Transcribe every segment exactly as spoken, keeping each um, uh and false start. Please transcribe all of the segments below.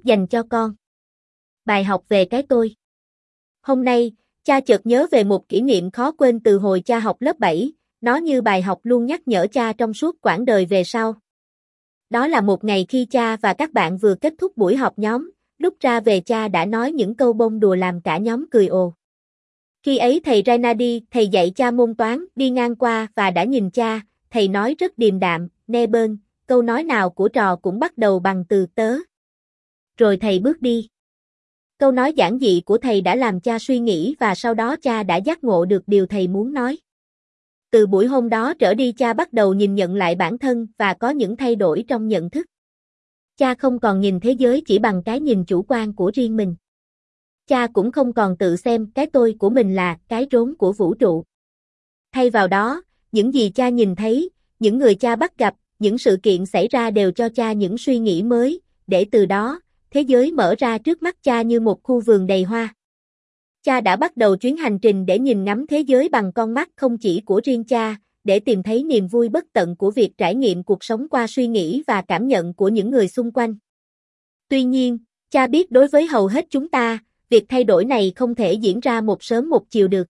Dành cho con. Bài học về cái tôi. Hôm nay, cha chợt nhớ về một kỷ niệm khó quên từ hồi cha học lớp bảy, nó như bài học luôn nhắc nhở cha trong suốt quãng đời về sau. Đó là một ngày khi cha và các bạn vừa kết thúc buổi họp nhóm, lúc ra về cha đã nói những câu bông đùa làm cả nhóm cười ồ. Khi ấy thầy Rainadi, thầy dạy cha môn toán, đi ngang qua và đã nhìn cha, thầy nói rất điềm đạm, nê bơn, câu nói nào của trò cũng bắt đầu bằng từ tớ. Rồi thầy bước đi. Câu nói giản dị của thầy đã làm cha suy nghĩ và sau đó cha đã giác ngộ được điều thầy muốn nói. Từ buổi hôm đó trở đi cha bắt đầu nhìn nhận lại bản thân và có những thay đổi trong nhận thức. Cha không còn nhìn thế giới chỉ bằng cái nhìn chủ quan của riêng mình. Cha cũng không còn tự xem cái tôi của mình là cái rốn của vũ trụ. Thay vào đó, những gì cha nhìn thấy, những người cha bắt gặp, những sự kiện xảy ra đều cho cha những suy nghĩ mới, để từ đó, thế giới mở ra trước mắt cha như một khu vườn đầy hoa. Cha đã bắt đầu chuyến hành trình để nhìn ngắm thế giới bằng con mắt không chỉ của riêng cha, để tìm thấy niềm vui bất tận của việc trải nghiệm cuộc sống qua suy nghĩ và cảm nhận của những người xung quanh. Tuy nhiên, cha biết đối với hầu hết chúng ta, việc thay đổi này không thể diễn ra một sớm một chiều được.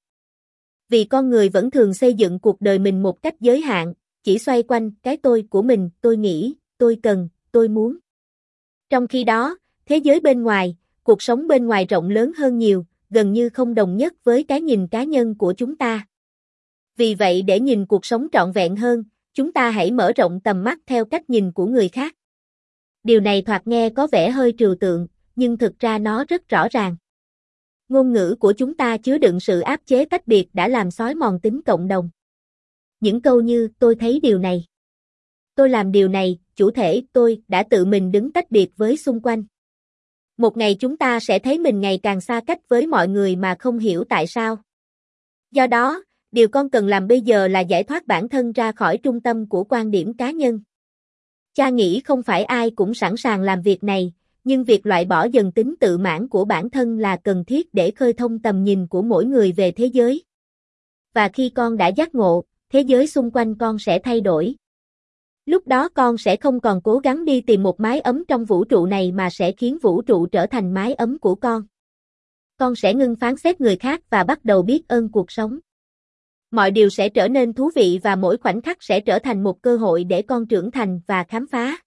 Vì con người vẫn thường xây dựng cuộc đời mình một cách giới hạn, chỉ xoay quanh cái tôi của mình, tôi nghĩ, tôi cần, tôi muốn. Trong khi đó, thế giới bên ngoài, cuộc sống bên ngoài rộng lớn hơn nhiều, gần như không đồng nhất với cái nhìn cá nhân của chúng ta. Vì vậy để nhìn cuộc sống trọn vẹn hơn, chúng ta hãy mở rộng tầm mắt theo cách nhìn của người khác. Điều này thoạt nghe có vẻ hơi trừu tượng, nhưng thực ra nó rất rõ ràng. Ngôn ngữ của chúng ta chứa đựng sự áp chế tách biệt đã làm xói mòn tính cộng đồng. Những câu như tôi thấy điều này, tôi làm điều này, chủ thể tôi đã tự mình đứng tách biệt với xung quanh. Một ngày chúng ta sẽ thấy mình ngày càng xa cách với mọi người mà không hiểu tại sao. Do đó, điều con cần làm bây giờ là giải thoát bản thân ra khỏi trung tâm của quan điểm cá nhân. Cha nghĩ không phải ai cũng sẵn sàng làm việc này, nhưng việc loại bỏ dần tính tự mãn của bản thân là cần thiết để khơi thông tầm nhìn của mỗi người về thế giới. Và khi con đã giác ngộ, thế giới xung quanh con sẽ thay đổi. Lúc đó con sẽ không còn cố gắng đi tìm một mái ấm trong vũ trụ này mà sẽ khiến vũ trụ trở thành mái ấm của con. Con sẽ ngưng phán xét người khác và bắt đầu biết ơn cuộc sống. Mọi điều sẽ trở nên thú vị và mỗi khoảnh khắc sẽ trở thành một cơ hội để con trưởng thành và khám phá.